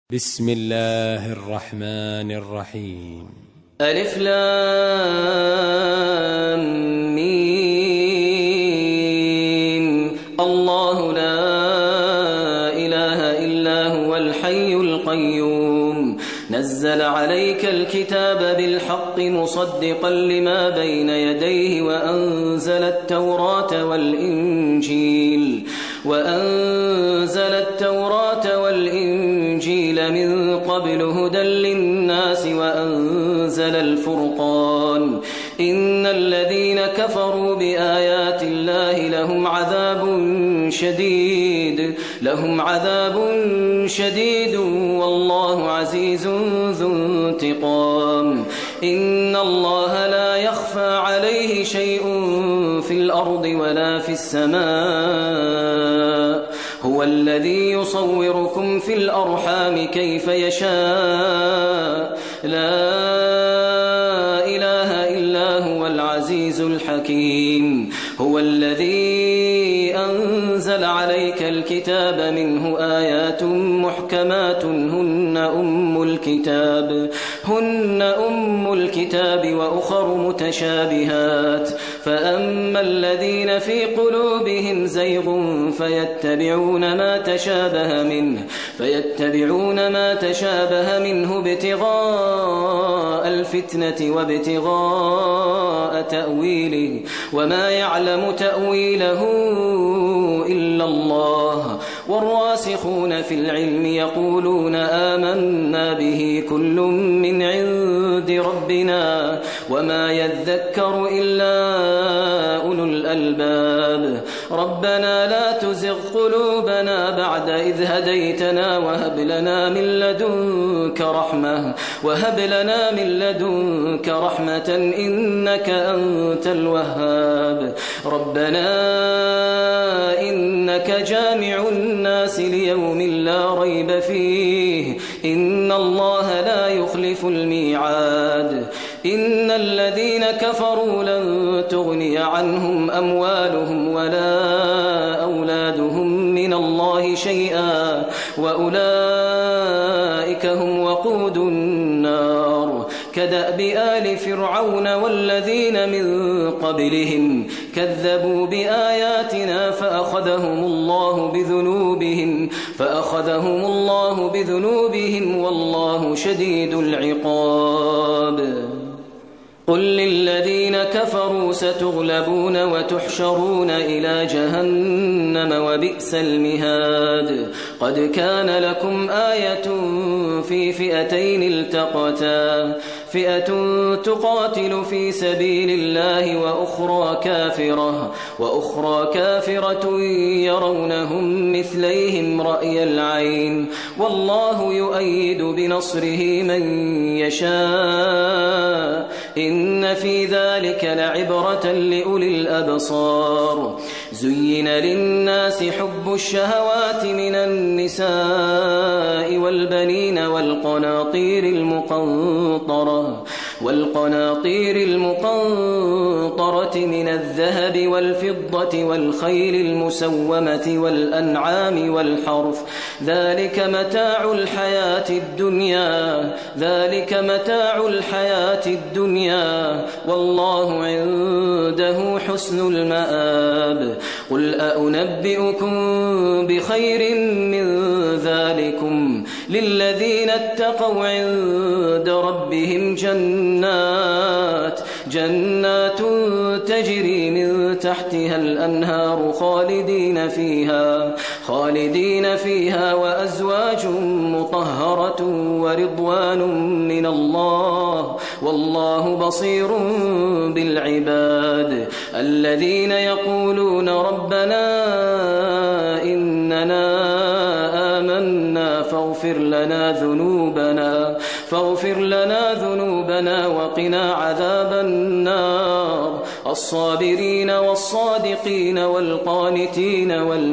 بسم الله الرحمن الرحيم. ألف لام ميم. الله لا إله إلا هو الحي القيوم نزل عليك الكتاب بالحق مصدقا لما بين يديه وأنزل التوراة والإنجيل من قبل هدى للناس وأنزل الفرقان إن الذين كفروا بآيات الله لهم عذاب شديد والله عزيز ذو انتقام. إن الله لا يخفى عليه شيء في الأرض ولا في السماء هو الذي يصوركم في الأرحام كيف يشاء لا إله إلا هو العزيز الحكيم. هو الذي أنزل عليك الكتاب منه آيات محكمات هن أم الكتاب وأخر متشابهات فأما الذين في قلوبهم زيغ فيتبعون ما تشابه منه ابتغاء الفتنة وابتغاء تأويله وما يعلم تأويله إلا الله والراسخون في العلم يقولون آمنا به كل من عند ربنا وما يذكر إلا أولو الألباب. ربنا لا تزغ قلوبنا بعد إذ هديتنا وهب لنا من لدنك رحمة إنك أنت الوهاب. ربنا إنك جامع الناس ليوم لا ريب فيه إن الله لا يخلف الميعاد. إن الذين كفروا لن تغني عنهم أموالهم ولا أولادهم من الله شيئا وأولئك هم وقود النار. كدأب آل فرعون والذين من قبلهم كذبوا بآياتنا فأخذهم الله بذنوبهم والله شديد العقاب. قل للذين كفروا ستغلبون وتحشرون إلى جهنم وبئس المهاد. قد كان لكم آية في فئتين التقتا فئة تقاتل في سبيل الله وأخرى كافرة يرونهم مثليهم رأي العين والله يؤيد بنصره من يشاء إن في ذلك لعبرة لأولي الأبصار. زين للناس حب الشهوات من النساء والبنين والقناطير المقنطرة من الذهب والفضة والخيل المسومة والأنعام والحرث ذلك متاع الحياة الدنيا والله عنده حسن المآب. قل أنبئكم بخير من ذلكم للذين اتقوا عند ربهم جنات تجري من تحتها الأنهار خالدين فيها وأزواج مطهرة ورضوان من الله والله بصير بالعباد. الذين يقولون ربنا إننا آمنا فاغفر لنا ذنوبنا وقنا عذاب النار. الصابرين والصادقين والقانتين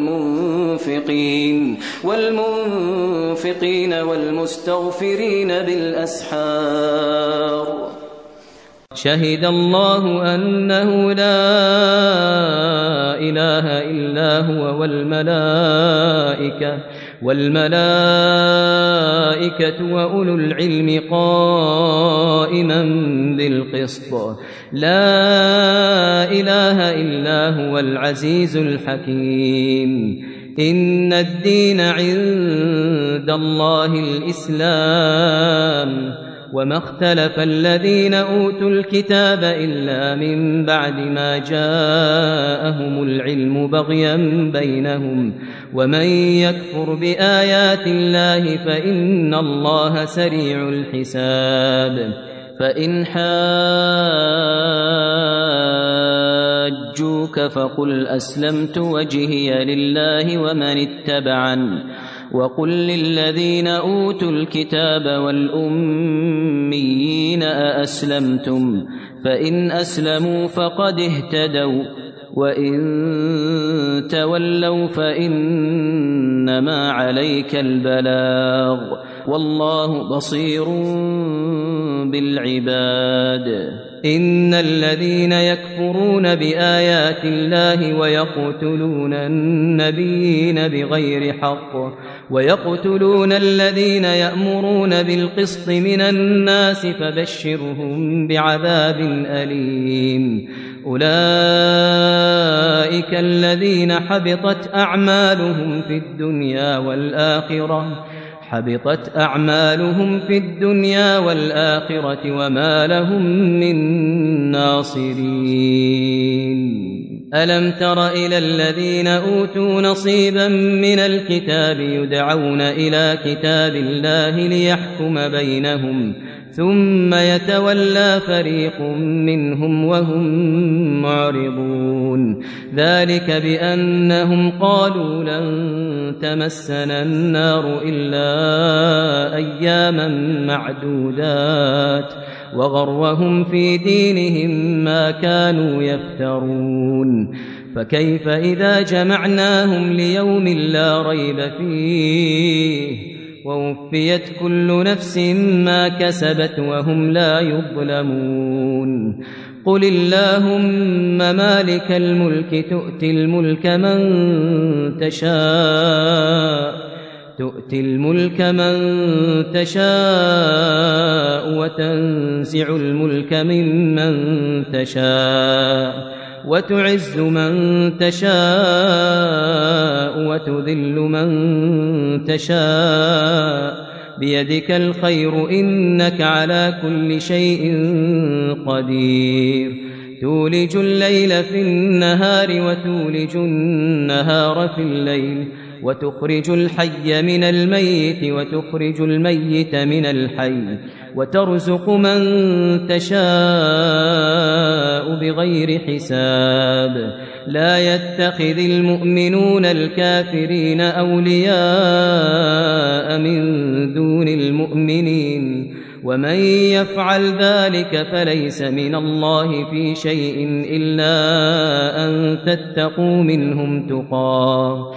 والمنفقين والمستغفرين بالأسحار. شهد الله أنه لا إله إلا هو والملائكة والملائكة وأولو العلم قائما بالقسط لا إله إلا هو العزيز الحكيم إن الدين عند الله الإسلام وما اختلف الذين أوتوا الكتاب إلا من بعد ما جاءهم العلم بغيا بينهم ومن يكفر بآيات الله فإن الله سريع الحساب فإن حاجوك فقل أسلمت وجهي لله ومن اتبعني وقل للذين أوتوا الكتاب والأميين أأسلمتم فإن أسلموا فقد اهتدوا وإن تولوا فإنما عليك البلاغ والله بصير بالعباد إن الذين يكفرون بآيات الله ويقتلون النبيين بغير حق ويقتلون الذين يأمرون بالقسط من الناس فبشرهم بعذاب أليم أولئك الذين حبطت أعمالهم في الدنيا والآخرة وما لهم من ناصرين ألم تر إلى الذين أوتوا نصيبا من الكتاب يدعون إلى كتاب الله ليحكم بينهم ثم يتولى فريق منهم وهم معرضون ذلك بأنهم قالوا لن تمسنا النار إلا أياما معدودات وغرهم في دينهم ما كانوا يفترون فكيف إذا جمعناهم ليوم لا ريب فيه ووفيت كل نفس ما كسبت وهم لا يظلمون قل اللهم مالك الملك تؤتي الملك من تشاء وتنزع الملك ممن تشاء وتعز من تشاء وتذل من تشاء بيدك الخير إنك على كل شيء قدير تولج الليل في النهار وتولج النهار في الليل وتخرج الحي من الميت وتخرج الميت من الحي وترزق من تشاء بغير حساب لا يتخذ المؤمنون الكافرين أولياء من دون المؤمنين ومن يفعل ذلك فليس من الله في شيء إلا أن تتقوا منهم تقاه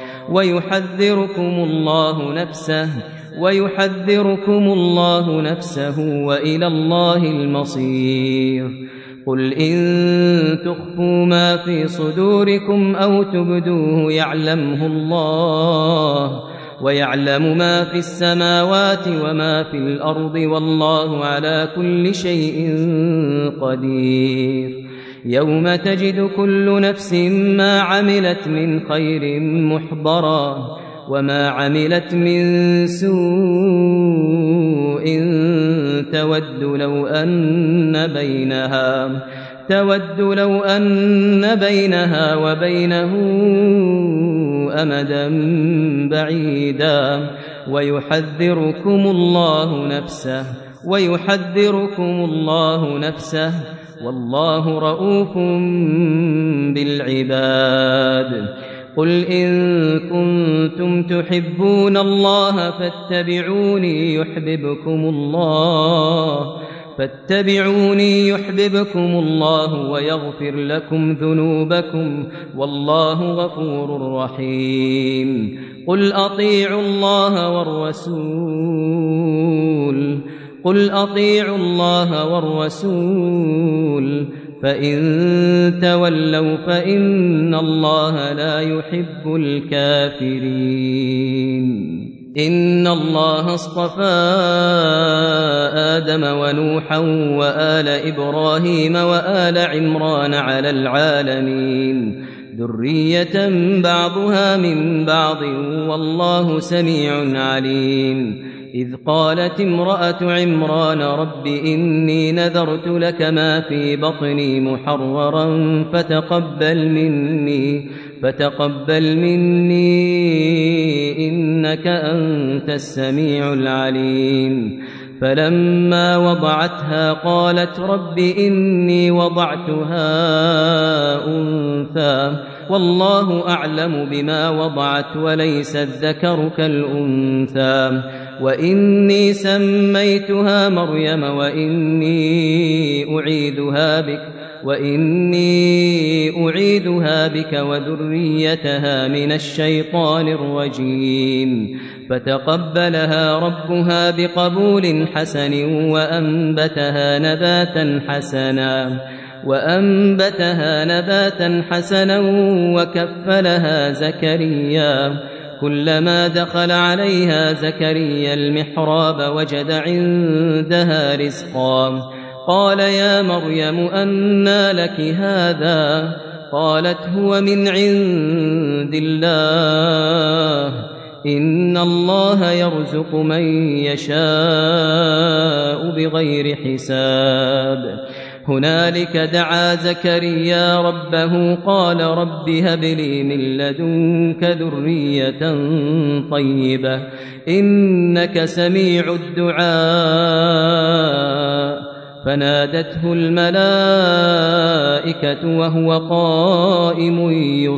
ويحذركم الله نفسه وإلى الله المصير قل إن تخفوا ما في صدوركم أو تبدوه يعلمه الله ويعلم ما في السماوات وما في الأرض والله على كل شيء قدير يوم تجد كل نفس ما عملت من خير محضرا وما عملت من سوء تود لو أن بينها وبينه أمدا بعيدا ويحذركم الله نفسه والله رؤوف بالعباد قل إن كنتم تحبون الله فاتبعوني يحببكم الله ويغفر لكم ذنوبكم والله غفور رحيم قل أطيعوا الله والرسول فإن تولوا فإن الله لا يحب الكافرين إن الله اصطفى آدم ونوحا وآل إبراهيم وآل عمران على العالمين ذرية بعضها من بعض والله سميع عليم إذ قالت امرأة عمران رب إني نذرت لك ما في بطني محررا فتقبل مني إنك أنت السميع العليم فلما وضعتها قالت رب إني وضعتها أنثى والله أعلم بما وضعت وليس الذكر كالأنثى وإني سميتها مريم وإني أعيدها بك وذريتها من الشيطان الرجيم فتقبلها ربها بقبول حسن وأنبتها نباتا حسنا وكفلها زكريا كلما دخل عليها زكريا المحراب وجد عندها رزقا قال يا مريم أنى لك هذا قالت هو من عند الله إن الله يرزق من يشاء بغير حساب هنالك دعا زكريا ربه قال رب هب لي من لدنك ذرية طيبة إنك سميع الدعاء فنادته الملائكة وهو قائم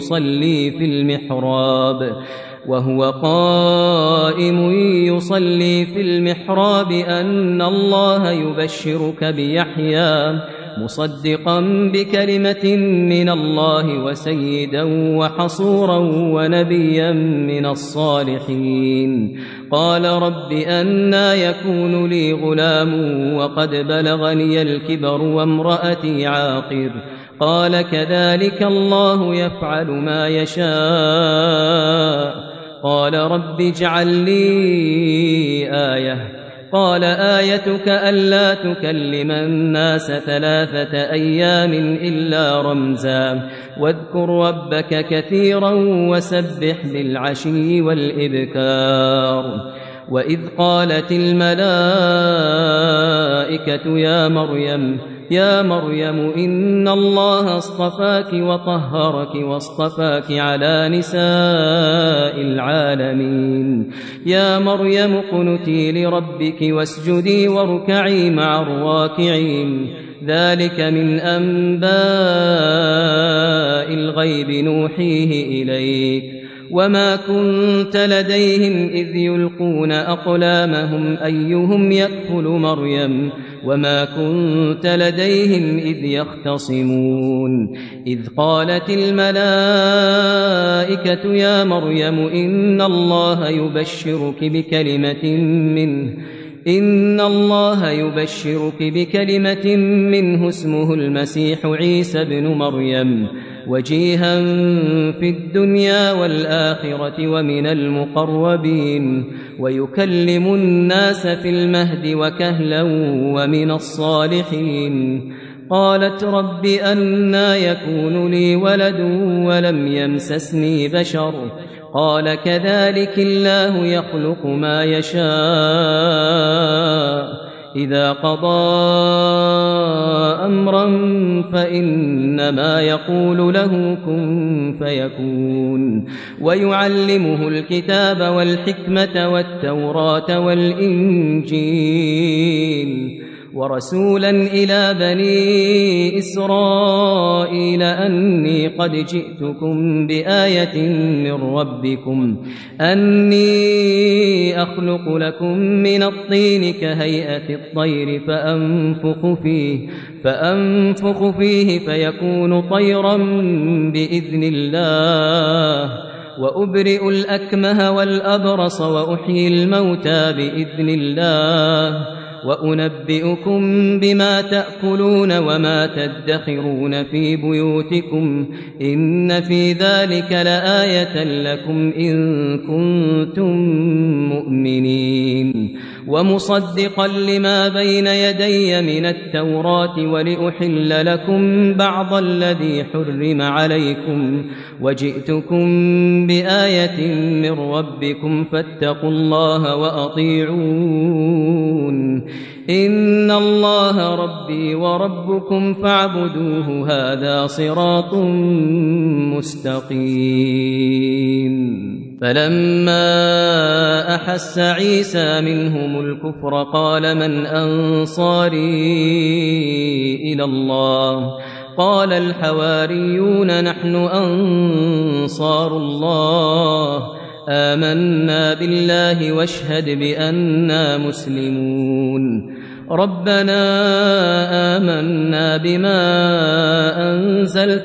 يصلي في المحراب أن الله يبشرك بيحيى مصدقا بكلمة من الله وسيدا وحصورا ونبيا من الصالحين قال رب أنى يكون لي غلام وقد بلغني الكبر وامرأتي عاقر قال كذلك الله يفعل ما يشاء قال رب اجعل لي آية قال آيتك ألا تكلم الناس 3 أيام إلا رمزا واذكر ربك كثيرا وسبح بالعشي والإبكار وإذ قالت الملائكة يا مريم إن الله اصطفاك وطهرك واصطفاك على نساء العالمين يا مريم اقنتي لربك واسجدي واركعي مع الراكعين ذلك من أنباء الغيب نوحيه إليك وما كنت لديهم إذ يلقون أقلامهم أيهم يكفل مريم وما كنت لديهم إذ يختصمون إذ قالت الملائكة يا مريم إن الله يبشرك بكلمة منه اسمه المسيح عيسى ابن مريم وجيها في الدنيا والآخرة ومن المقربين ويكلم الناس في المهد وكهلا ومن الصالحين قالت رب أنى يكون لي ولد ولم يمسسني بشر قال كذلك الله يخلق ما يشاء إذا قضى أمرا فإنما يقول له كن فيكون ويعلمه الكتاب والحكمة والتوراة والإنجيل ورسولا إلى بني إسرائيل أني قد جئتكم بآية من ربكم أني أخلق لكم من الطين كهيئة الطير فأنفخ فيه فيكون طيرا بإذن الله وأبرئ الأكمه والأبرص وأحيي الموتى بإذن الله وأنبئكم بما تأكلون وما تدخرون في بيوتكم إن في ذلك لآية لكم إن كنتم مؤمنين ومصدقا لما بين يدي من التوراة ولأحل لكم بعض الذي حرم عليكم وجئتكم بآية من ربكم فاتقوا الله وأطيعون إن الله ربي وربكم فاعبدوه هذا صراط مستقيم فلما أحس عيسى منهم الكفر قال من أنصاري إلى الله قال الحواريون نحن أنصار الله آمنا بالله واشهد بأننا مسلمون ربنا آمنا بما أنزلت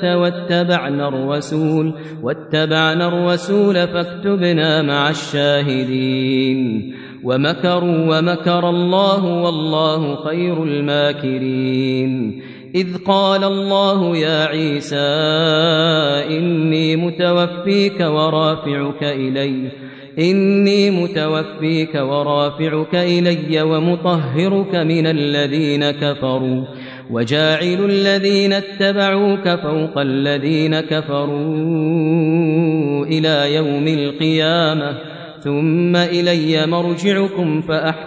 واتبعنا الرسول فاكتبنا مع الشاهدين ومكروا ومكر الله والله خير الماكرين إذ قال الله يا عيسى إني متوفيك ورافعك إلي ومطهرك من الذين كفروا وجاعل الذين اتبعوك فوق الذين كفروا إلى يوم القيامة ثم إلي مرجعكم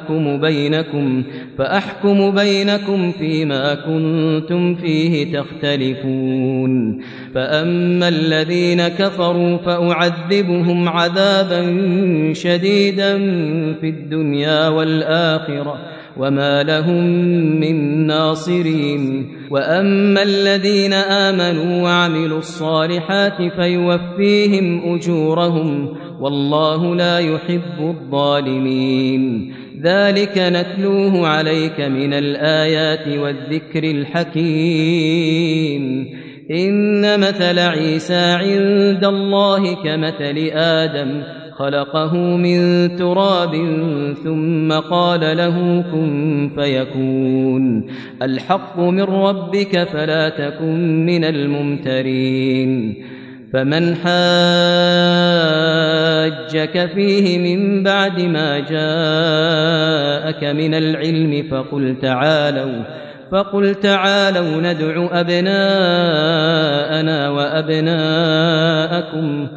فأحكم بينكم فيما كنتم فيه تختلفون فأما الذين كفروا فأعذبهم عذابا شديدا في الدنيا والآخرة وما لهم من ناصرين وأما الذين آمنوا وعملوا الصالحات فيوفيهم أجورهم والله لا يحب الظالمين ذلك نتلوه عليك من الآيات والذكر الحكيم إن مثل عيسى عند الله كمثل آدم خلقه من تراب ثم قال له كن فيكون الحق من ربك فلا تكن من الممترين فمن حاجك فيه من بعد ما جاءك من العلم فقل تعالوا ندع أبناءنا وأبناءكم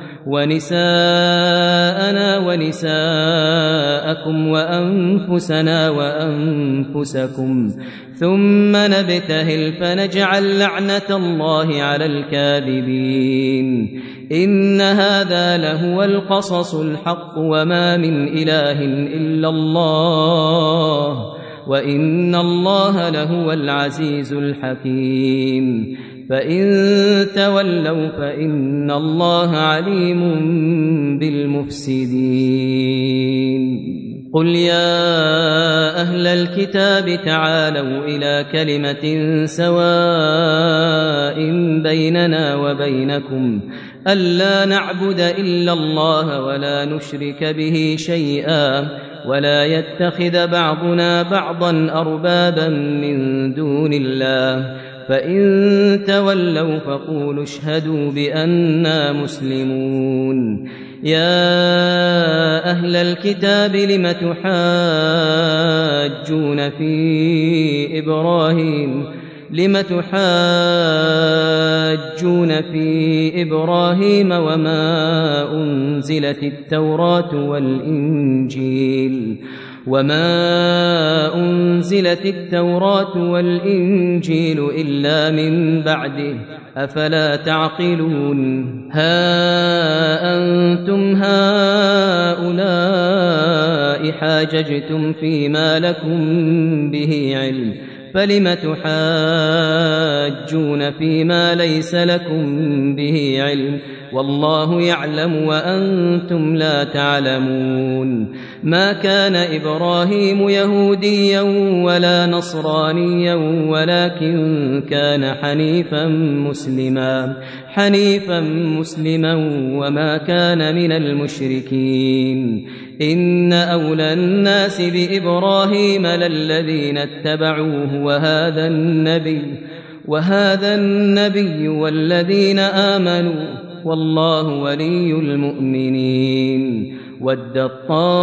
ونساءنا ونساءكم وأنفسنا وأنفسكم ثم نبتهل فنجعل لعنة الله على الكاذبين إن هذا لهو القصص الحق وما من إله إلا الله وإن الله لهو العزيز الحكيم فإن تولوا فإن الله عليم بالمفسدين قل يا أهل الكتاب تعالوا إلى كلمة سواء بيننا وبينكم ألا نعبد إلا الله ولا نشرك به شيئا ولا يتخذ بعضنا بعضا أربابا من دون الله فإن تولوا فقولوا اشهدوا بأننا مسلمون يا أهل الكتاب لم تحاجون في إبراهيم وما أنزلت التوراة والإنجيل إلا من بعده أفلا تعقلون ها أنتم هؤلاء حاججتم فيما لكم به علم فلم تحاجون فيما ليس لكم به علم والله يعلم وأنتم لا تعلمون ما كان إبراهيم يهوديا ولا نصرانيا ولكن كان حنيفا مسلما وما كان من المشركين إن أولى الناس بإبراهيم للذين اتبعوه وهذا النبي والذين آمنوا والله ولي المؤمنين ودت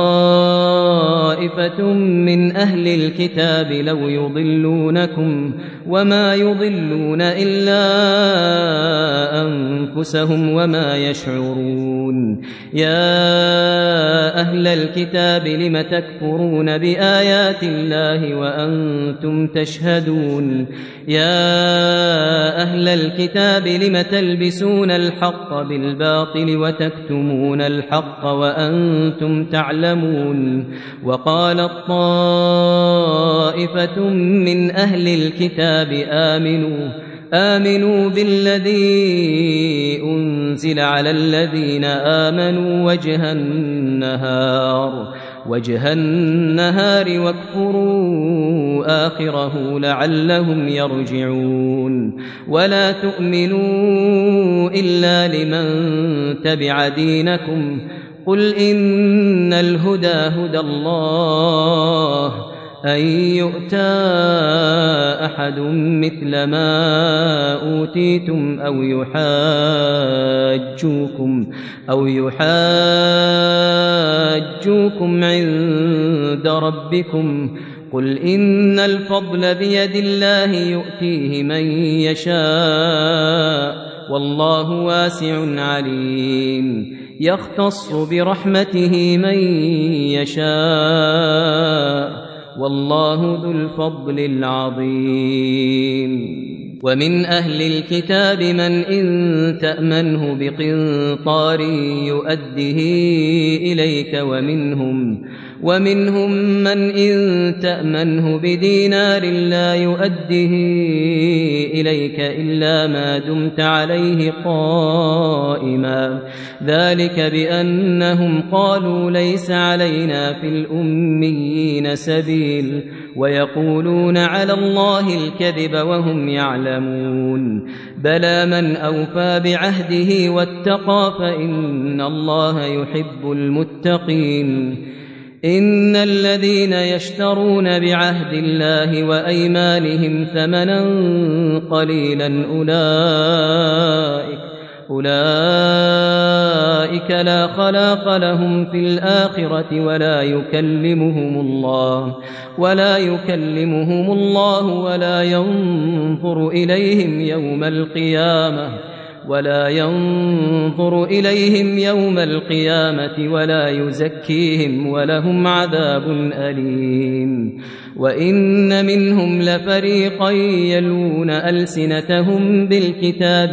طائفة من أهل الكتاب لو يضلونكم وما يضلون إلا أنفسهم وما يشعرون يا أهل الكتاب لم تكفرون بآيات الله وأنتم تشهدون يا أهل الكتاب لم تلبسون الحق بالباطل وتكتمون الحق وأنتم تعلمون وقالت طائفة من أهل الكتاب آمنوا بالذي أنزل على الذين آمنوا وجه النهار واكفروا آخره لعلهم يرجعون ولا تؤمنوا إلا لمن تبع دينكم قل إن الهدى هدى الله أن يؤتى أحد مثل ما أوتيتم أو يحاجوكم عند ربكم قل إن الفضل بيد الله يؤتيه من يشاء والله واسع عليم يختص برحمته من يشاء والله ذو الفضل العظيم ومن أهل الكتاب من إن تأمنه بقنطار يؤده إليك ومنهم من إن تأمنه بدينار لا يؤده إليك إلا ما دمت عليه قائما ذلك بأنهم قالوا ليس علينا في الأميين سبيل ويقولون على الله الكذب وهم يعلمون بلى من أوفى بعهده واتقى فإن الله يحب المتقين إن الذين يشترون بعهد الله وأيمانهم ثمنا قليلا أولئك لا خلاق لهم في الآخرة ولا يكلمهم الله ولا ينظر إليهم يوم القيامة ولا يزكيهم ولهم عذاب أليم وإن منهم لفريقا يلوون ألسنتهم بالكتاب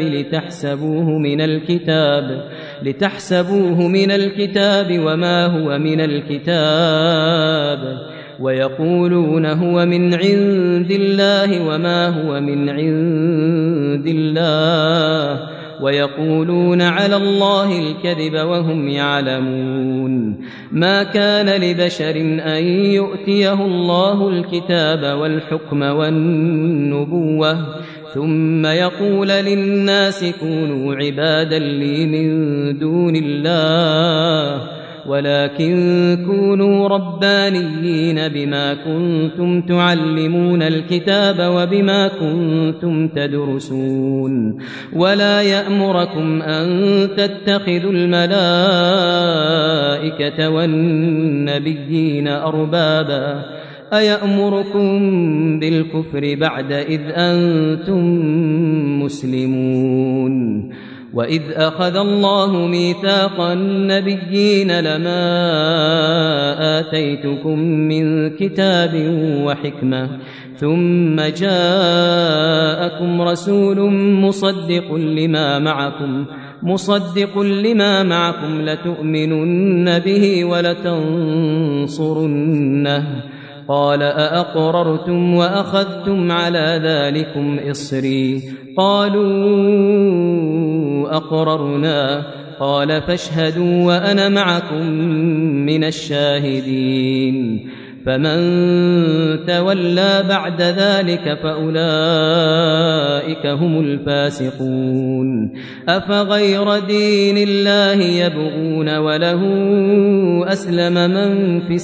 لتحسبوه من الكتاب وما هو من الكتاب ويقولون هو من عند الله وما هو من عند الله ويقولون على الله الكذب وهم يعلمون ما كان لبشر أن يؤتيه الله الكتاب والحكم والنبوة ثم يقول للناس كونوا عبادا لي من دون الله ولكن كونوا ربانيين بما كنتم تعلمون الكتاب وبما كنتم تدرسون ولا يأمركم أن تتخذوا الملائكة والنبيين أربابا أيأمركم بالكفر بعد إذ أنتم مسلمون وإذ أخذ الله ميثاق النبيين لما آتيتكم من كتاب وحكمة ثم جاءكم رسول مصدق لما معكم لتؤمنن به ولتنصرنه قال أأقررتم وأخذتم على ذلكم إصري قالوا أقررنا قال فاشهدوا وأنا معكم من الشاهدين فمن تولى بعد ذلك فأولئك هم الفاسقون أفغير دين الله يبغون وله أسلم من في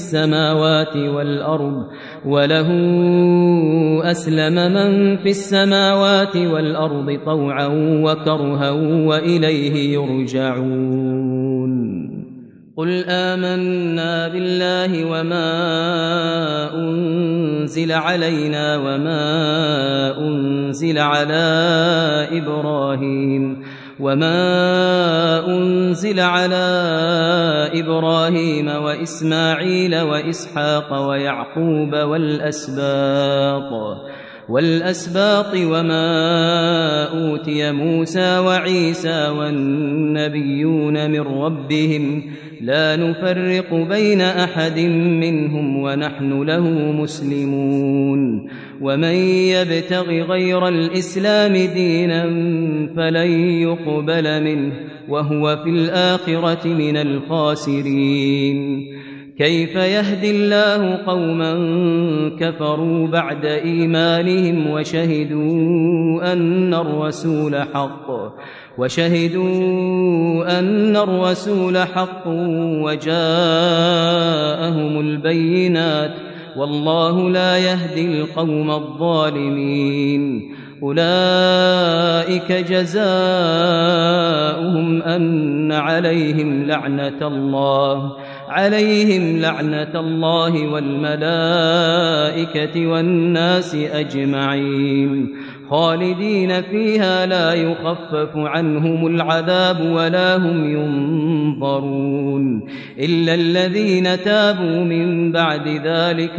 السماوات والأرض طوعا وكرها وإليه يرجعون قل آمنا بالله وما أنزل علينا وما أنزل على إبراهيم وإسماعيل وإسحاق ويعقوب والأسباط وما أوتي موسى وعيسى والنبيون من ربهم لا نفرق بين أحد منهم ونحن له مسلمون ومن يبتغ غير الإسلام دينا فلن يقبل منه وهو في الآخرة من الخاسرين كيف يهدي الله قوما كفروا بعد إيمانهم وشهدوا أن الرسول حق وجاءهم البينات والله لا يهدي القوم الظالمين أولئك جزاؤهم أن عليهم لعنة الله والملائكة والناس أجمعين خالدين فيها لا يخفف عنهم العذاب ولا هم ينظرون إلا الذين تابوا من بعد ذلك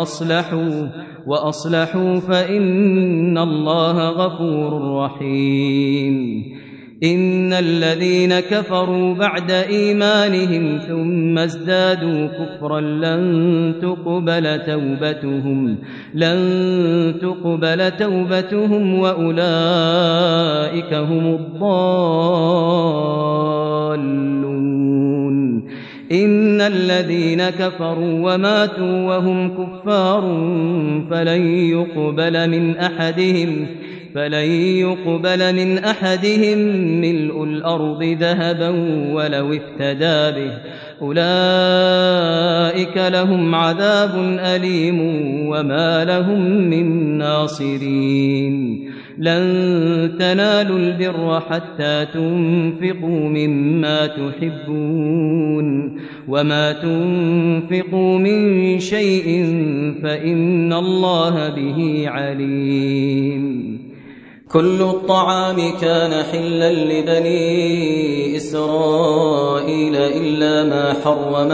وأصلحوا فإن الله غفور رحيم إن الذين كفروا بعد إيمانهم ثم ازدادوا كفرا لن تقبل توبتهم وأولئك هم الضالون إن الذين كفروا وماتوا وهم كفار فلن يقبل من أحدهم ملء الأرض ذهبا ولو افتدى به أولئك لهم عذاب أليم وما لهم من ناصرين لن تنالوا البر حتى تنفقوا مما تحبون وما تنفقوا من شيء فإن الله به عليم كل الطعام كان حلا لبني إسرائيل إلا ما حرم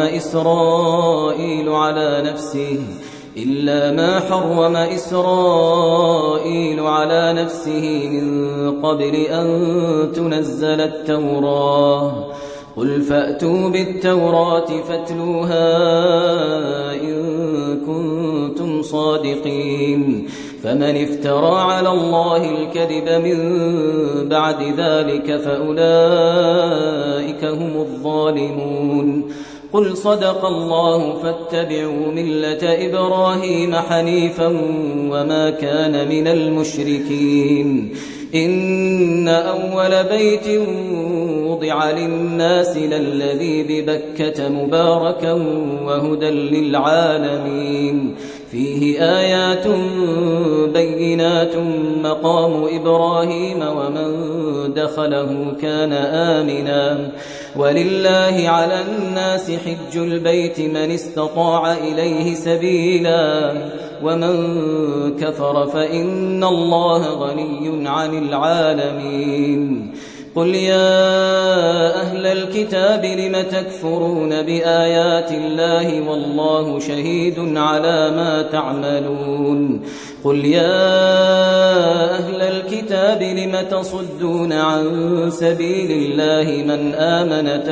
إسرائيل على نفسه من قبل أن تنزل التوراة قل فأتوا بالتوراة فاتلوها إن كنتم صادقين فمن افترى على الله الكذب من بعد ذلك فأولئك هم الظالمون قل صدق الله فاتبعوا ملة إبراهيم حنيفا وما كان من المشركين إن أول بيت وضع للناس للذي ببكة مباركا وهدى للعالمين فيه آيات بينات مقام إبراهيم ومن دخله كان آمنا ولله على الناس حج البيت من استطاع إليه سبيلا ومن كفر فإن الله غني عن العالمين قل يا أهل الكتاب لم تكفرون بآيات الله والله شهيد على ما تعملون قل يا أهل الكتاب لم تصدون عن سبيل الله من آمن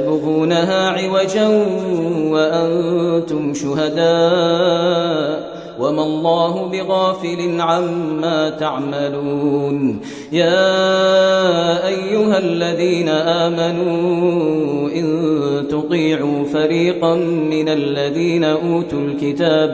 تبغونها عوجا وأنتم شهداء وما الله بغافل عما تعملون يا أيها الذين آمنوا إن تطيعوا فريقا من الذين أوتوا الكتاب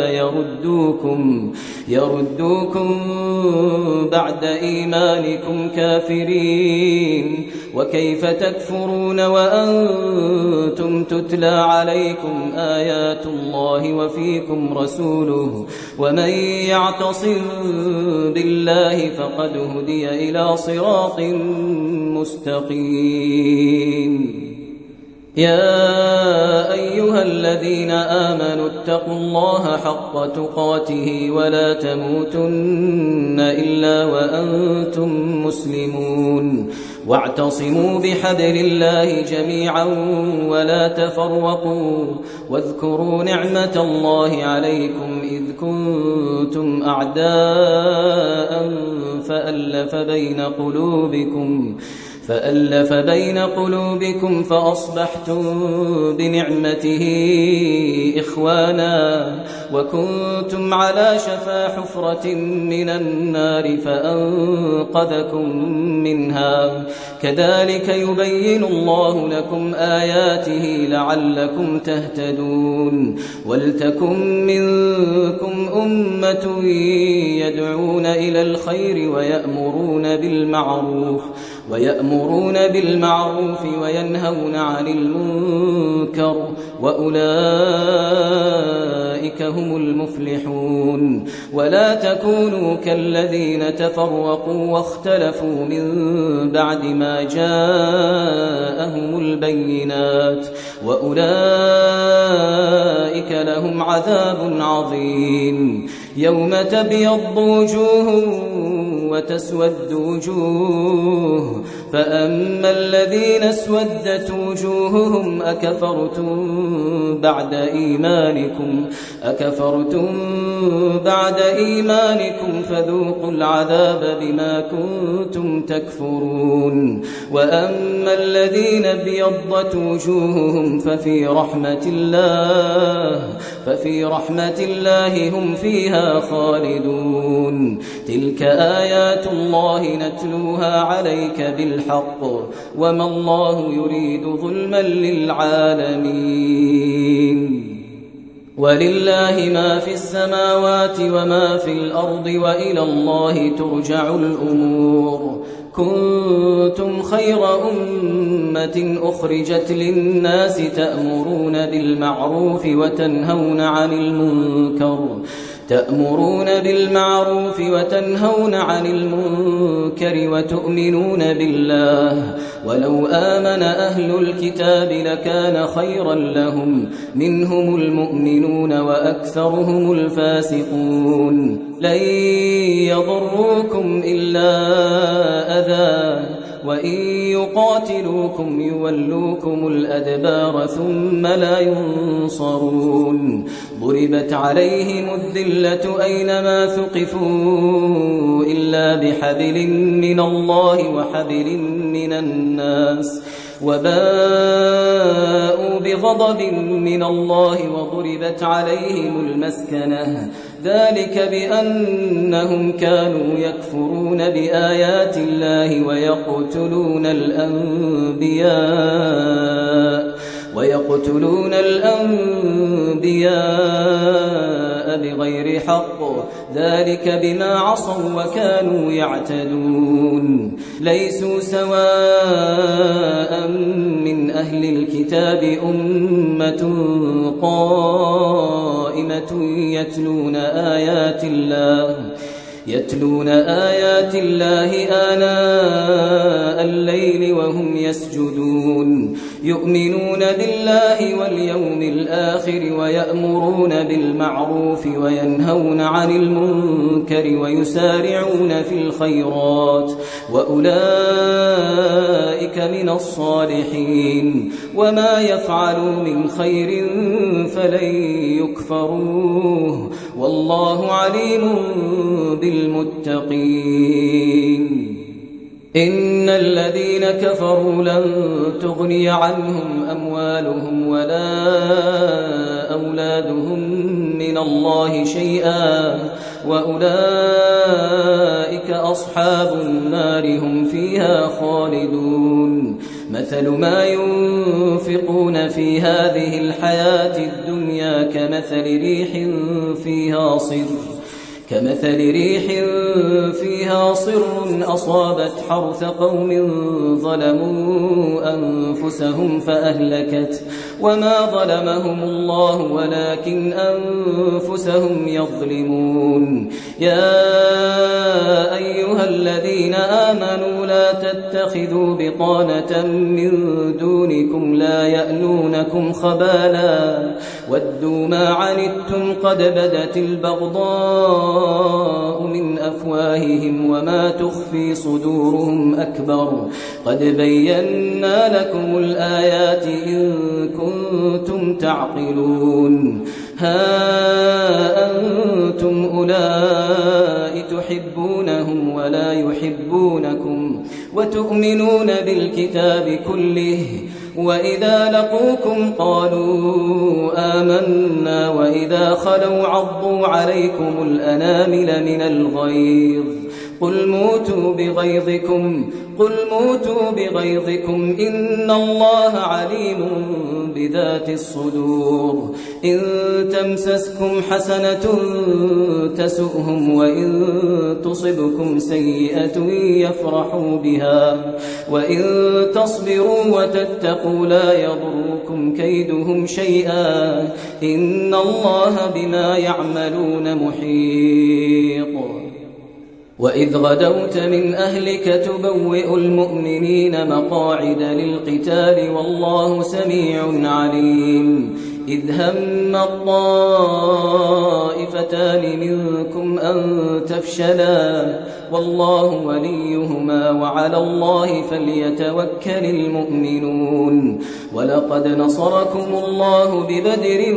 يردوكم بعد إيمانكم كافرين وكيف تكفرون وأنتم تتلى عليكم آيات الله وفيكم رسوله ومن يعتصم بالله فقد هدي إلى صراط مستقيم يا أيها الذين آمنوا اتقوا الله حق تقاته ولا تموتن إلا وأنتم مسلمون واعتصموا بحبل الله جميعا ولا تفرقوا واذكروا نعمة الله عليكم إذ كنتم أعداء فألف بين قلوبكم فأصبحتم بنعمته إخوانا وكنتم على شفا حفرة من النار فأنقذكم منها كذلك يبين الله لكم آياته لعلكم تهتدون ولتكن منكم أمة يدعون إلى الخير ويأمرون بالمعروف وينهون عن المنكر وأولئك هم المفلحون ولا تكونوا كالذين تفرقوا واختلفوا من بعد ما جاءهم البينات وأولئك لهم عذاب عظيم يوم تبيض وجوه وتسود وجوه فأما الذين اسودت وجوههم أكفرتم بعد إيمانكم فذوقوا العذاب بما كنتم تكفرون وأما الذين ابيضت وجوههم ففي رحمة الله هم فيها خالدون تلك آيات الله نتلوها عليك بالحق وما الله يريد ظلما للعالمين ولله ما في السماوات وما في الأرض وإلى الله ترجع الأمور كنتم خير أمة أخرجت للناس تأمرون بالمعروف وتنهون عن المنكر وتؤمنون بالله ولو آمن أهل الكتاب لكان خيرا لهم منهم المؤمنون وأكثرهم الفاسقون لن يضروكم إلا أذى وإن يقاتلوكم يولوكم الأدبار ثم لا ينصرون ضربت عليهم الذلة أينما ثقفوا إلا بحبل من الله وحبل من الناس وباءوا بغضب من الله وضربت عليهم المسكنة ذلك بأنهم كانوا يكفرون بآيات الله ويقتلون الأنبياء بغير حق ذلك بما عصوا وكانوا يعتدون ليسوا سواء من أهل الكتاب أمة قائمة يتلون آيات الله آناء الليل وهم يسجدون يؤمنون بالله واليوم الآخر ويأمرون بالمعروف وينهون عن المنكر ويسارعون في الخيرات وأولئك من الصالحين وما يفعلوا من خير فلن يكفروه والله عليم بالمتقين إن الذين كفروا لن تغني عنهم أموالهم ولا أولادهم من الله شيئا وأولئك أصحاب النار هم فيها خالدون مثل ما ينفقون في هذه الحياة الدنيا كمثل ريح فيها صر أصابت حرث قوم ظلموا أنفسهم فأهلكت وما ظلمهم الله ولكن أنفسهم يظلمون يا أيها الذين آمنوا لا تتخذوا بطانة من دونكم لا يألونكم خبالا ودوا ما عنتم قد بدت البغضاء من أفواههم وما تخفي صدورهم أكبر قد بينا لكم الآيات إن كنتم تعقلون ها أنتم أولئك تحبونهم ولا يحبونكم وتؤمنون بالكتاب كله وإذا لقوكم قالوا آمنا وإذا خلوا عضوا عليكم الأنامل من الغيظ قل موتوا بغيظكم إن الله عليم بذات الصدور إن تمسسكم حسنة تسؤهم وإن تصبكم سيئة يفرحوا بها وإن تصبروا وتتقوا لا يضركم كيدهم شيئا إن الله بما يعملون محيط وإذ غدوت من أهلك تبوئ المؤمنين مقاعد للقتال والله سميع عليم إذ هم الطائفتان منكم أن تفشلا والله وليهما وعلى الله فليتوكل المؤمنون ولقد نصركم الله ببدر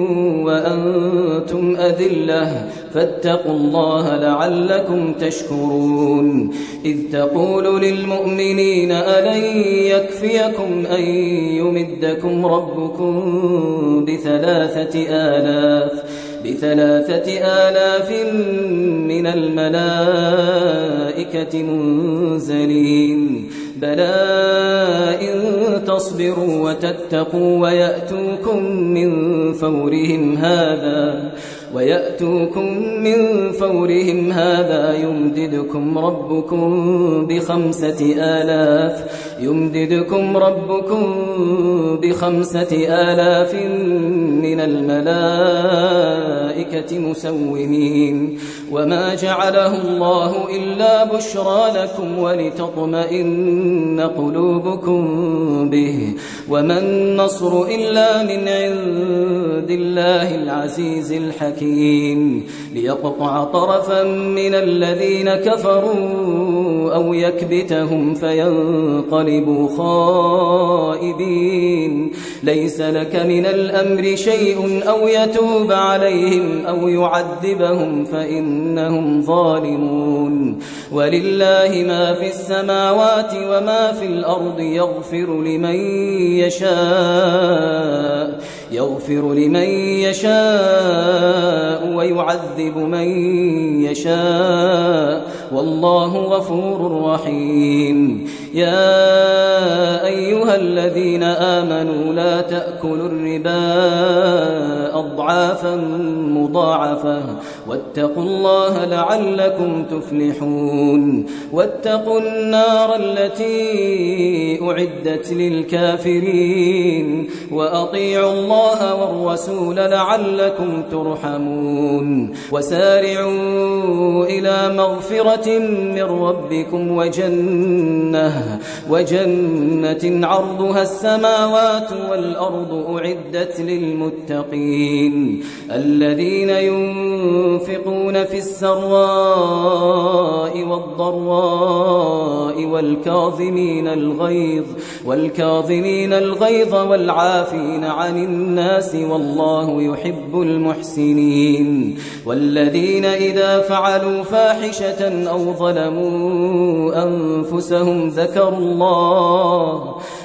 وأنتم أذلة فاتقوا الله لعلكم تشكرون إذ تقول للمؤمنين ألن يكفيكم أن يمدكم ربكم بثلاثة آلاف من الملائكة منزلين بلى إن تصبروا وتتقوا ويأتوكم من فورهم هذا يمددكم ربكم ب5,000 من الملائكة مسومين وما جعله الله إلا بشرى لكم ولتطمئن قلوبكم به وما النصر إلا من عند الله العزيز الحكيم ليقطع طرفا من الذين كفروا أو يكبتهم فينقلبوا خائبين ليس لك من الأمر شيء أو يتوب عليهم أو يعذبهم فإنهم ظالمون ولله ما في السماوات وما في الأرض يغفر لمن يشاء ويعذب من يشاء والله غفور رحيم يا أيها الذين آمنوا لا تأكلوا الربا أضعافا مضاعفة واتقوا الله لعلكم تفلحون واتقوا النار التي أعدت للكافرين وأطيعوا الله والرسول لعلكم ترحمون وسارعوا إلى مغفرة من ربكم وجنة عرضها السماوات والأرض أعدت للمتقين الذين ينفقون في السراء والضراء والكاظمين الغيظ والعافين عن الناس والله يحب المحسنين والذين إذا فعلوا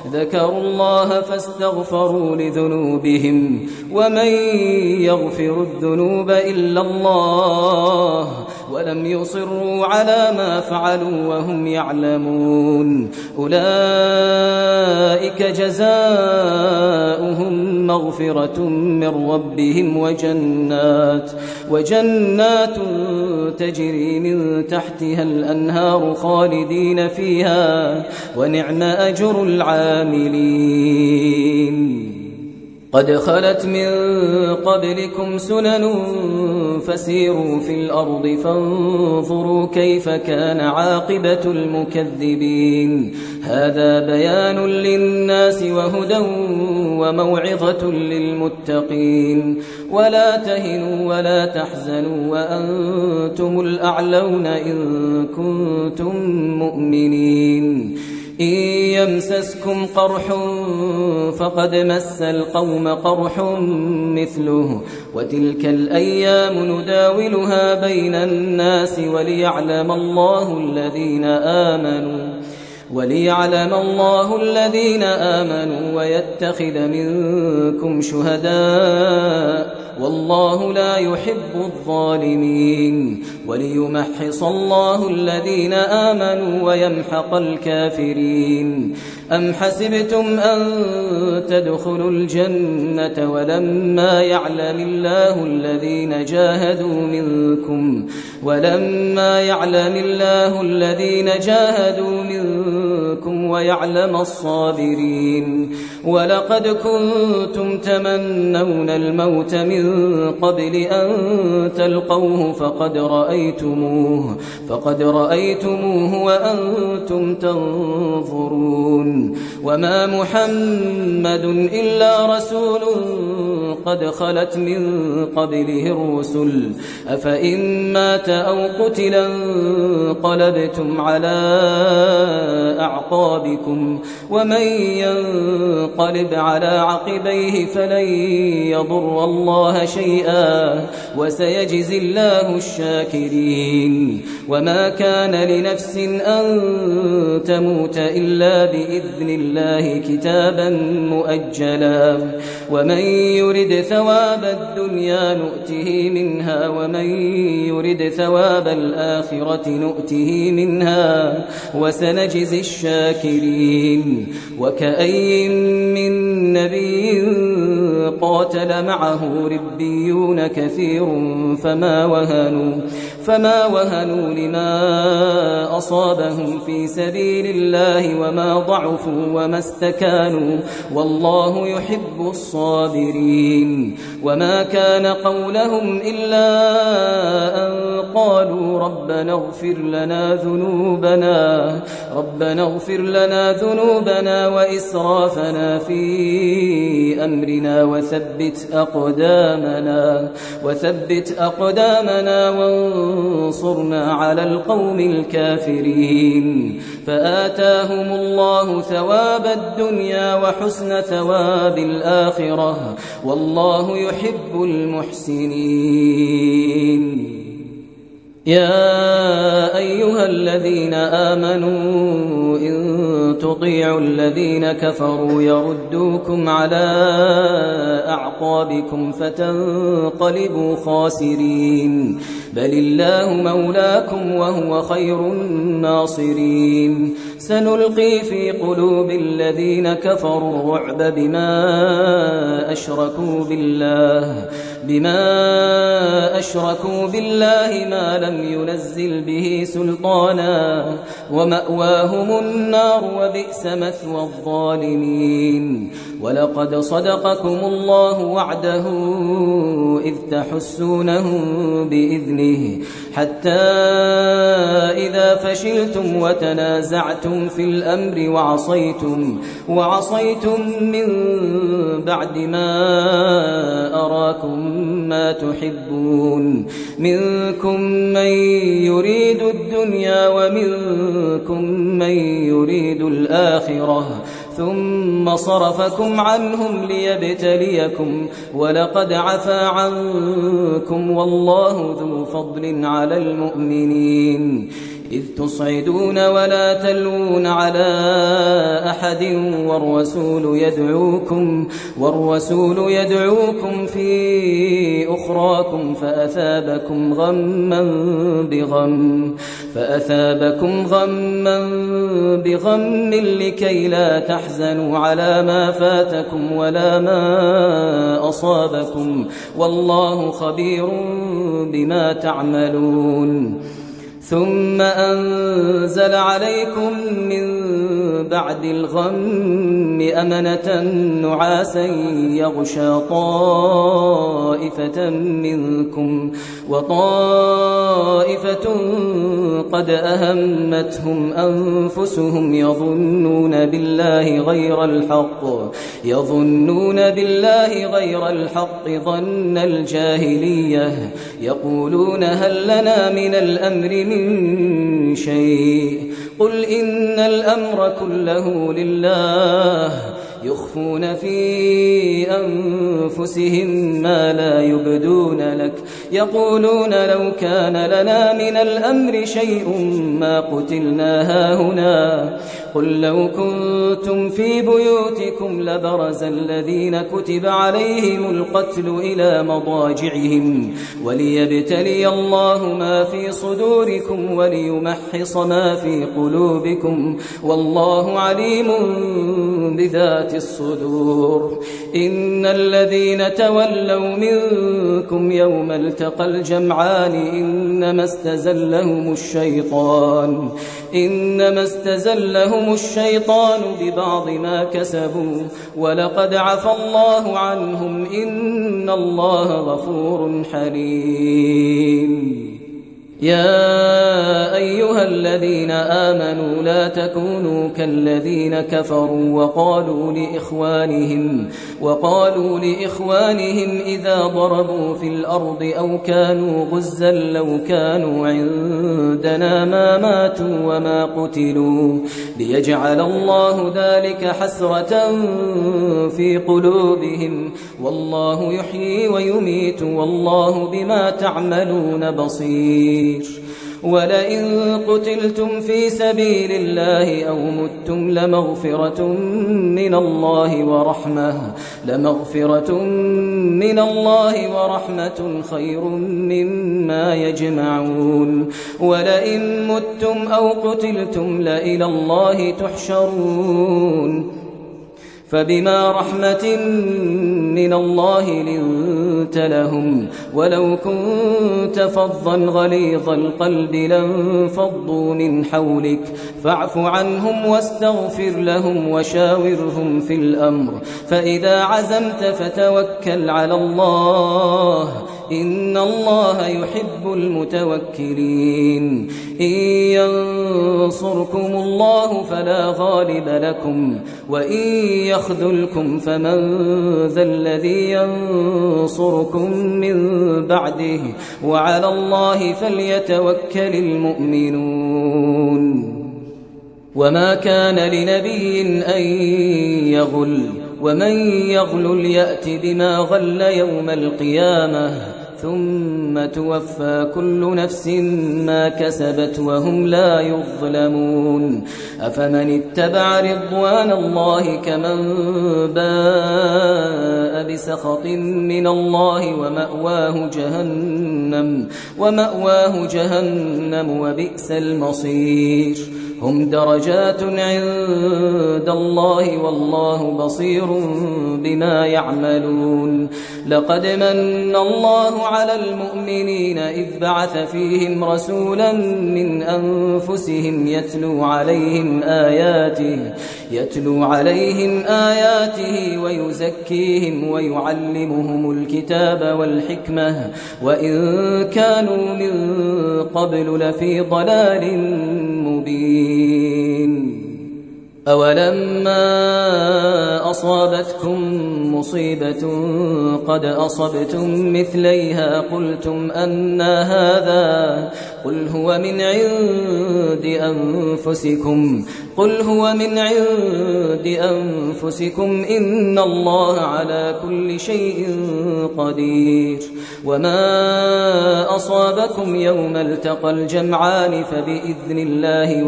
ذكروا الله فاستغفروا لذنوبهم ومن يغفر الذنوب إلا الله ولم يصروا على ما فعلوا وهم يعلمون أولئك جزاؤهم مغفرة من ربهم وجنات تجري من تحتها الأنهار خالدين فيها ونعم أجر العاملين قد خلت من قبلكم سنن فسيروا في الأرض فانظروا كيف كان عاقبة المكذبين هذا بيان للناس وهدى وموعظة للمتقين ولا تهنوا ولا تحزنوا وأنتم الأعلون إن كنتم مؤمنين إن يمسسكم قرح فقد مس القوم قرح مثله وتلك الأيام نداولها بين الناس وليعلم الله الذين آمنوا ويتخذ منكم شهداء والله لا يحب الظالمين وليمحص الله الذين آمنوا ويمحق الكافرين أم حسبتم أن تدخلوا الجنة ولما يعلم الله الذين جاهدوا منكم ويعلم الصابرين ولقد كنتم تمنون الموت من قبل أن تلقوه فقد رأيتموه وأنتم تنظرون وما محمد إلا رسول قد خلت من قبله الرسل أفإن مات أو قتلا انقلبتم على أعقابكم ومن ينقلب على عقبيه فلن يضر الله شيئا وسيجزي الله الشاكرين وما كان لنفس أن تموت إلا بإذن الله كتابا مؤجلا ومن يرد ثواب الدنيا نؤته منها ومن يرد ثواب الآخرة نؤته منها وسنجزي الشاكرين وكأي من نبي قاتل معه ربيون كثير فما وهنوا لما أصابهم في سبيل الله وما ضعفوا وما استكانوا والله يحب الصابرين وما كان قولهم إلا أن قالوا ربنا اغفر لنا ذنوبنا وإسرافنا في أمرنا وثبت أقدامنا وانصرنا على القوم الكافرين فآتاهم الله ثواب الدنيا وحسن ثواب الآخرة والله يحب المحسنين يا أيها الذين آمنوا إن تطيعوا الذين كفروا يردوكم على أعقابكم فتنقلبوا خاسرين بل الله مولاكم وهو خير الناصرين سنلقي في قلوب الذين كفروا الرعب بما أشركوا بالله ما لم ينزل به سلطانا ومأواهم النار وبئس مثوى الظالمين ولقد صدقكم الله وعده إذ تحسونهم بإذنه حتى إذا فشلتم وتنازعتم في الأمر وعصيتم من بعد ما أراكم ما تحبون منكم من يريد الدنيا ومنكم من يريد الآخرة ثم صرفكم عنهم ليبتليكم ولقد عفا عنكم والله ذو فضل على المؤمنين إذ تصعدون ولا تلوون على أحد والرسول يدعوكم في أخراكم فأثابكم غما بغم لكي لا تحزنوا على ما فاتكم ولا ما أصابكم والله خبير بما تعملون ثم أنزل عليكم من بعد الغم أمنة نعاسا يغشى طائفة منكم وطائفة قد أهمتهم أنفسهم يظنون بالله غير الحق ظن الجاهلية يقولون هل لنا من الأمر من شيء قل إن الأمر كله لله يخفون في أنفسهم ما لا يبدون لك يقولون لو كان لنا من الأمر شيء ما قتلنا هاهنا قل لو كنتم في بيوتكم لبرز الذين كتب عليهم القتل إلى مضاجعهم وليبتلي الله ما في صدوركم وليمحص ما في قلوبكم والله عليم بذات الصدور إن الذين تولوا منكم يوم التقى الجمعان إنما استزلهم الشيطان ببعض ما كسبوا ولقد عفى الله عنهم إن الله غفور حليم يا أيها الذين آمنوا لا تكونوا كالذين كفروا وقالوا لإخوانهم إذا ضربوا في الأرض أو كانوا غزا لو كانوا عندنا ما ماتوا وما قتلوا ليجعل الله ذلك حسرة في قلوبهم والله يحيي ويميت والله بما تعملون بصير ولئن قتلتم في سبيل الله أو متم لمغفرة من الله ورحمة خير مما يجمعون ولئن متم أو قتلتم لإلى الله تحشرون فبما رحمة من الله لنت لهم ولو كنت فظا غليظ القلب لانفضوا من حولك فاعف عنهم واستغفر لهم وشاورهم في الأمر فإذا عزمت فتوكل على الله إن الله يحب المتوكلين إن ينصركم الله فلا غالب لكم وإن يخذلكم فمن ذا الذي ينصركم من بعده وعلى الله فليتوكل المؤمنون وما كان لنبي أن يغل ومن يغل يأت بما غل يوم القيامة ثم توفى كل نفس ما كسبت وهم لا يظلمون أفمن اتبع رضوان الله كمن باء بسخط من الله ومأواه جهنم وبئس المصير هم درجات عند الله والله بصير بما يعملون لقد من الله على المؤمنين إذ بعث فيهم رسولا من أنفسهم يتلو عليهم آياته ويزكيهم ويعلمهم الكتاب والحكمة وإن كانوا من قبل لفي ضلال مبين أولما أصابتكم مصيبة قد أصبتم مثليها قلتم أنى هذا قل هو من عند أنفسكم إن الله على كل شيء قدير وما أصابكم يوم التقى الجمعان فبإذن الله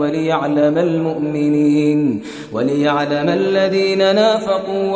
وليعلم الذين نافقوا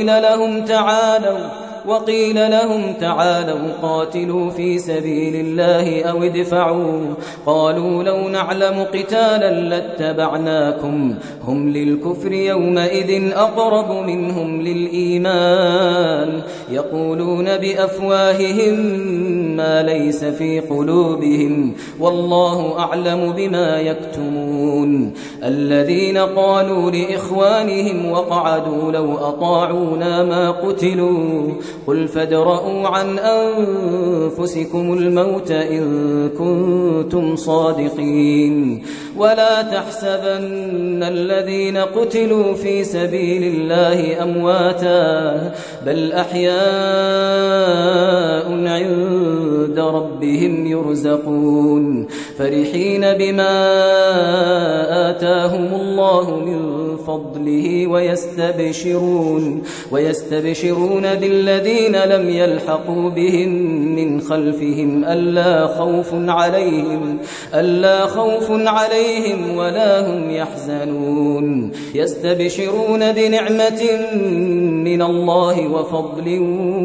وقيل لهم تعالوا قاتلوا في سبيل الله أو ادفعوا قالوا لو نعلم قتالا لاتبعناكم هم للكفر يومئذ أقرب منهم للإيمان يقولون بأفواههم ما ليس في قلوبهم والله أعلم بما يكتمون الذين قالوا لإخوانهم وقعدوا لو أطاعونا ما قتلوا قل فادرءوا عن أنفسكم الموت إن كنتم صادقين ولا تحسبن الذين قتلوا في سبيل الله أمواتا بل أحياء عند ربهم يرزقون فرحين بما آتاهم الله من فضله ويستبشرون بالذين لم يلحقوا بهم من خلفهم ألا خوف عليهم ولا هم يحزنون يستبشرون بنعمة من الله وفضل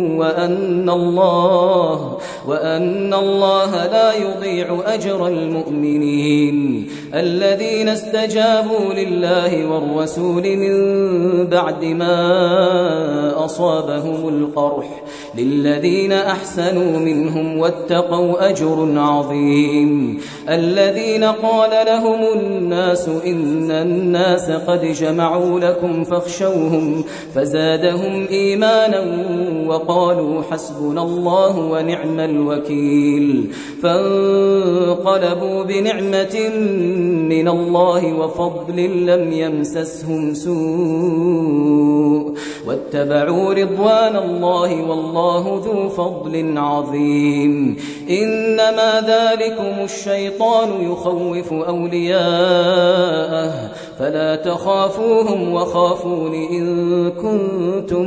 وأن الله لا يضيع أجر المؤمنين الذين استجابوا لله والرسول من بعد ما أصابهم القرح للذين أحسنوا منهم واتقوا أجر عظيم الذين قال لهم الناس إن الناس قد جمعوا لكم فاخشوهم فزادهم إيمانا وقالوا حسبنا الله ونعم الوكيل فانقلبوا بنعمة من الله وفضل لم يمسسهم سوء واتبعوا رضوان الله والله ذو فضل عظيم إنما ذلكم الشيطان يخوف أولياءه فلا تخافوهم وخافون إن كنتم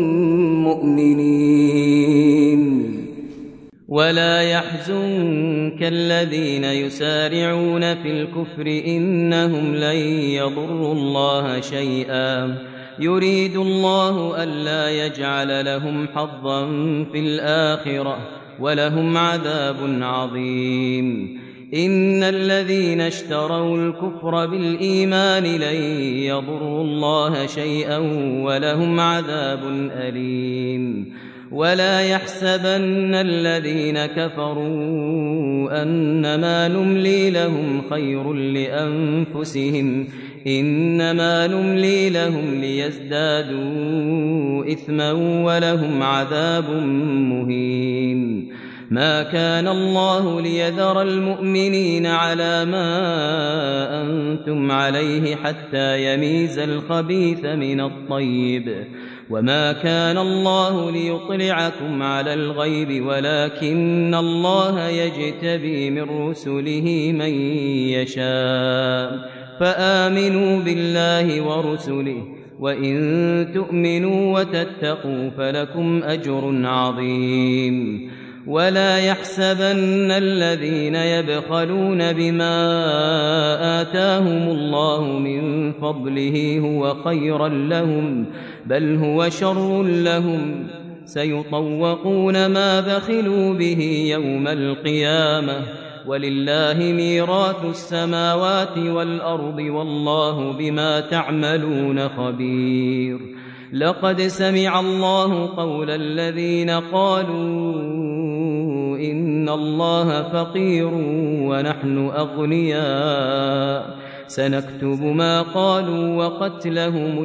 مؤمنين ولا يحزنك الذين يسارعون في الكفر إنهم لن يضروا الله شيئا يريد الله ألا يجعل لهم حظا في الآخرة ولهم عذاب عظيم إن الذين اشتروا الكفر بالإيمان لن يضروا الله شيئا ولهم عذاب أليم ولا يحسبن الذين كفروا أنما نملي لهم خير لأنفسهم إنما نملي لهم ليزدادوا إثما ولهم عذاب مهين ما كان الله ليذر المؤمنين على ما أنتم عليه حتى يميز الخبيث من الطيب وما كان الله ليطلعكم على الغيب ولكن الله يجتبي من رسله من يشاء فآمنوا بالله ورسله وإن تؤمنوا وتتقوا فلكم أجر عظيم ولا يحسبن الذين يبخلون بما آتاهم الله من فضله هو خيرا لهم بل هو شر لهم سيطوقون ما بخلوا به يوم القيامة ولله ميراث السماوات والأرض والله بما تعملون خبير لقد سمع الله قول الذين قالوا إن الله فقير ونحن أغنياء سنكتب ما قالوا وقتلهم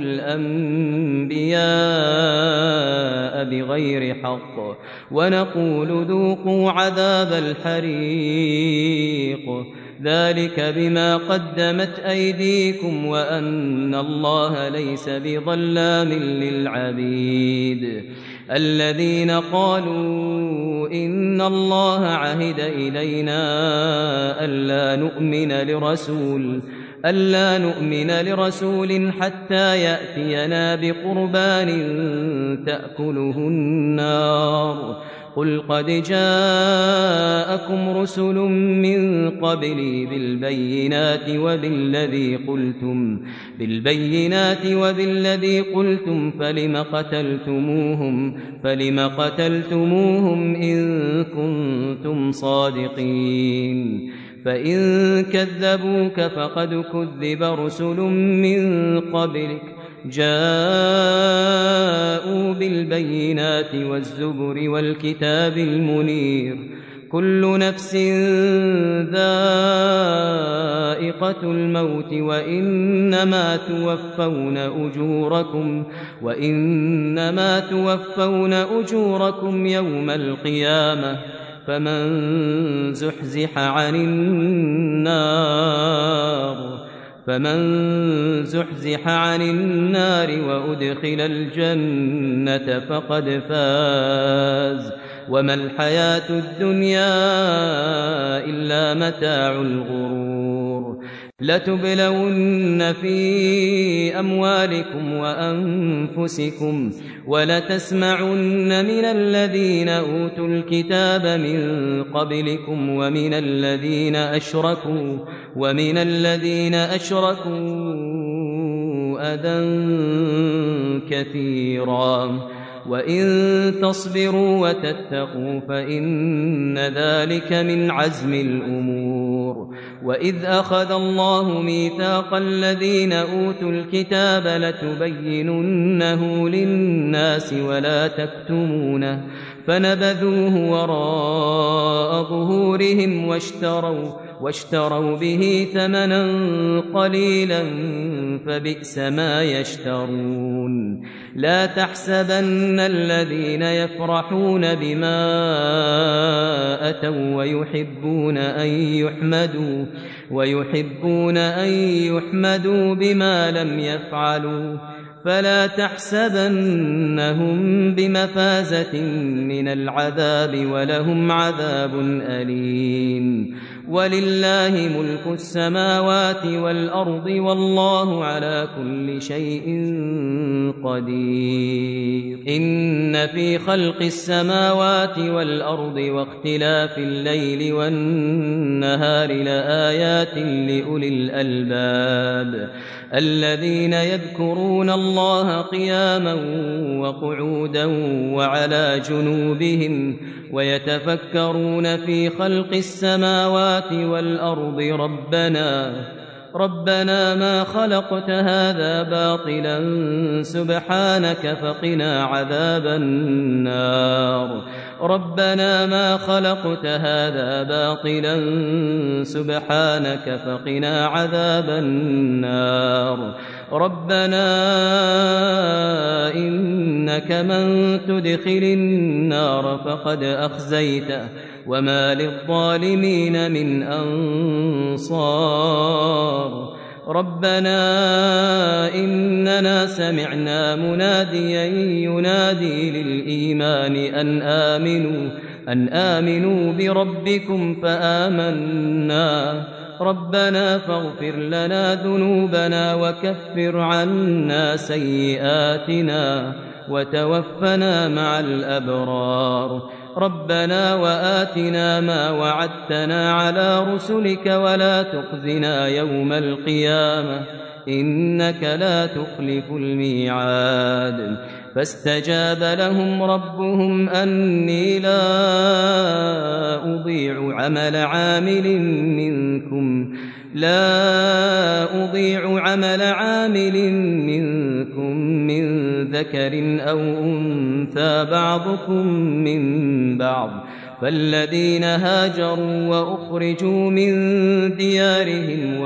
الأنبياء بغير حق ونقول ذوقوا عذاب الحريق ذلك بما قدمت أيديكم وأن الله ليس بظلام للعبيد الذين قالوا إن الله عهد إلينا ألا نؤمن لرسول حتى يأتينا بقربان تأكله النار قل قد جاءكم رسل من قبلي بالبينات وبالذي قلتم فلم قتلتموهم إن كنتم صادقين فإن كذبوك فقد كذب رسل من قبلك جاءوا بالبينات والزبر والكتاب المنير كل نفس ذائقة الموت وإنما توفون أجوركم يوم القيامة فمن زحزح عن النار وأدخل الجنة فقد فاز وما الحياة الدنيا إلا متاع الغرور لتبلون في أموالكم وأنفسكم ولتسمعن من الذين أوتوا الكتاب من قبلكم ومن الذين أشركوا أذى كثيرا وإن تصبروا وتتقوا فإن ذلك من عزم الأمور وإذ أخذ الله ميثاق الذين أوتوا الكتاب لتبيننه للناس ولا تكتمونه فنبذوه وراء ظهورهم واشتروا به ثمنا قليلا فبئس ما يشترون لا تحسبن الذين يفرحون بما أتوا ويحبون أن يحمدوا بما لم يفعلوا فلا تحسبنهم بمفازة من العذاب ولهم عذاب أليم ولله ملك السماوات والأرض والله على كل شيء قدير إن في خلق السماوات والأرض واختلاف الليل والنهار لآيات لأولي الألباب الذين يذكرون الله قياما وقعودا وعلى جنوبهم ويتفكرون في خلق السماوات والأرض ربنا ما خلقت هذا باطلا سبحانك فقنا عذاب النار ربنا ما خلقت هذا باطلا سبحانك فقنا عذاب النار ربنا إنك من تدخل النار فقد أخزيته وما للظالمين من أنصار ربنا إننا سمعنا مناديا ينادي للإيمان أن آمنوا بربكم فآمنا ربنا فاغفر لنا ذنوبنا وكفر عنا سيئاتنا وتوفنا مع الأبرار ربنا وآتنا ما وعدتنا على رسلك ولا تخزنا يوم القيامة إنك لا تخلف الميعاد فاستجاب لهم ربهم أني لا أضيع عمل عامل منكم من ذكر أو أنثى بعضكم من بعض فالذين هاجروا وأخرجوا من ديارهم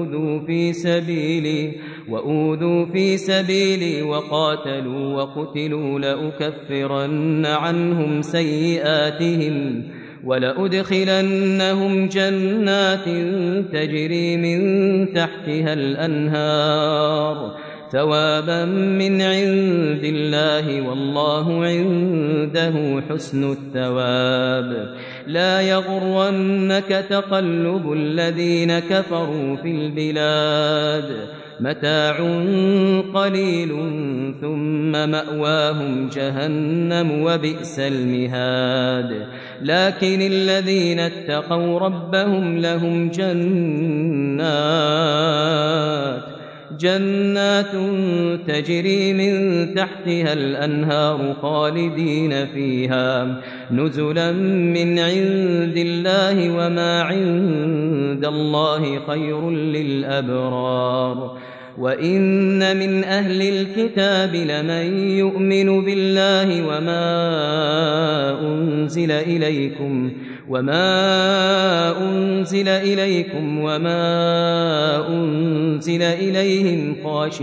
وأوذوا في سبيلي وقاتلوا وقتلوا لأكفرن عنهم سيئاتهم ولأدخلنهم جنات تجري من تحتها الأنهار ثوابا من عند الله والله عنده حسن الثواب لا يغرنك تقلب الذين كفروا في البلاد متاع قليل ثم مأواهم جهنم وبئس المهاد لكن الذين اتقوا ربهم لهم جنات تجري من تحتها الأنهار خالدين فيها نزلا من عند الله وما عند الله خير للأبرار وإن من أهل الكتاب لمن يؤمن بالله وما أنزل إليكم وما أنزل إليهم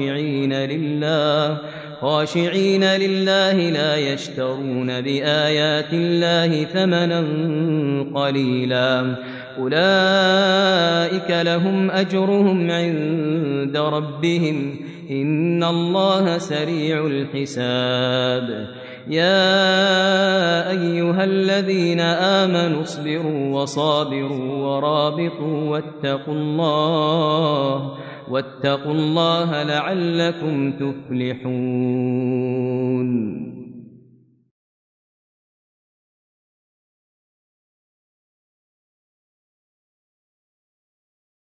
خاشعين لله لا يشترون بآيات الله ثمنا قليلا أولئك لهم أجرهم عند ربهم إن الله سريع الحساب يا أيها الذين آمنوا اصبروا وصابروا ورابطوا واتقوا الله لعلكم تفلحون